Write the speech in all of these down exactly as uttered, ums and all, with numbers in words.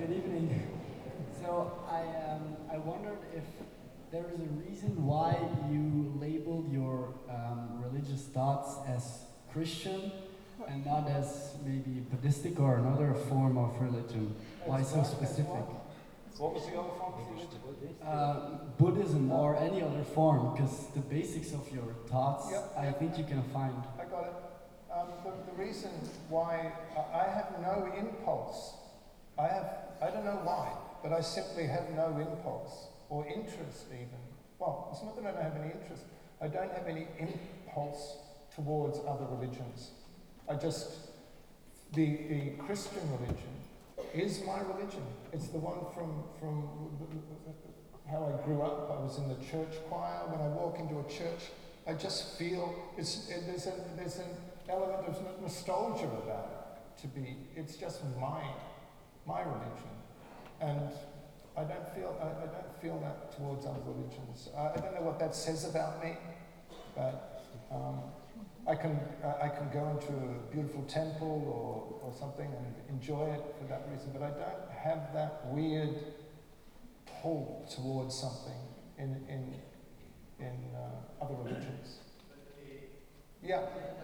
good evening. So I um, I wondered if there is a reason why you labeled your um, religious thoughts as Christian and not as maybe Buddhistic or another form of religion. Why so specific? What was the other form of religion? Uh, Buddhism or any other form, because the basics of your thoughts, Yep, I yep. think you can find. I got it. Um, the, the reason why I I have no impulse, I have, I don't know why, but I simply have no impulse or interest even. Well, it's not that I don't have any interest. I don't have any impulse towards other religions. I just, the, the Christian religion is my religion. It's the one from, from how I grew up. I was in the church choir. When I walk into a church, I just feel it's, it, there's, a, there's an element of nostalgia about it. To be, it's just my, my religion, and I don't feel, I, I don't feel that towards other religions. I, I don't know what that says about me, but um, I can, uh, I can go into a beautiful temple or, or something and enjoy it for that reason, but I don't have that weird pull towards something in, in, in uh, other religions. Yeah.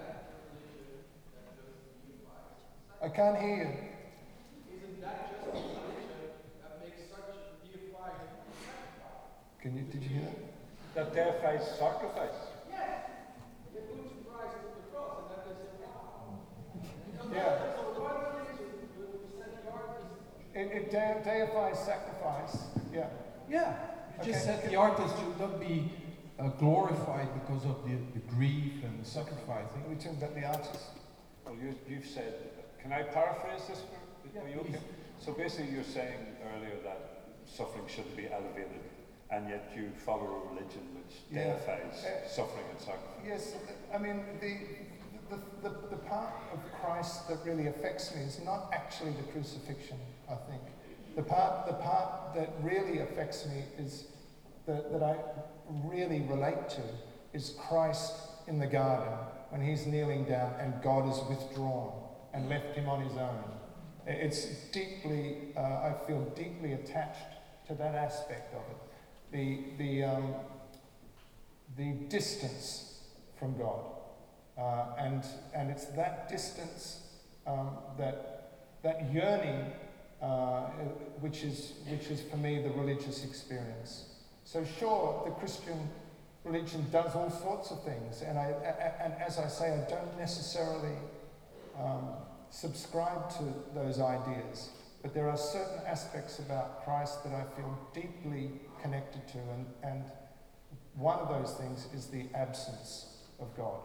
I can't hear you. Isn't that just a religion that makes such a deified sacrifice? Can you, did you hear that? That deifies sacrifice. Yes! They put Christ to the cross and that is a wow. Yeah. So one religion will set the artist. It, it de- deifies sacrifice. Yeah. Yeah, you just Okay. said the artist should not be uh, glorified because of the, the grief and the sacrificing. We talked about the artist. Well, you, you've said, can I paraphrase this for, Yeah, are you okay? please. So basically you're saying earlier that suffering shouldn't be elevated, and yet you follow a religion which Yeah. deifies Uh, suffering and sacrifice. Yes, I mean, the, the, the, the part of Christ that really affects me is not actually the crucifixion, I think. The part, the part that really affects me is, that, that I really relate to, is Christ in the garden, when he's kneeling down and God is withdrawn and left him on his own. It's deeply, uh, I feel deeply attached to that aspect of it. The, the, um, the distance from God. Uh, and, and it's that distance, um, that, that yearning, uh, which is, which is for me the religious experience. So sure, the Christian religion does all sorts of things, and, I, a- and as I say, I don't necessarily um, subscribe to those ideas, but there are certain aspects about Christ that I feel deeply connected to, and, and one of those things is the absence of God.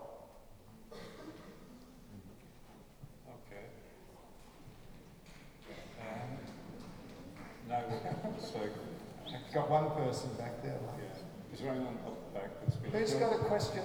Okay. Um, now, so, I've got one person back there. yeah. Is there anyone up the back that's been... Who's got a question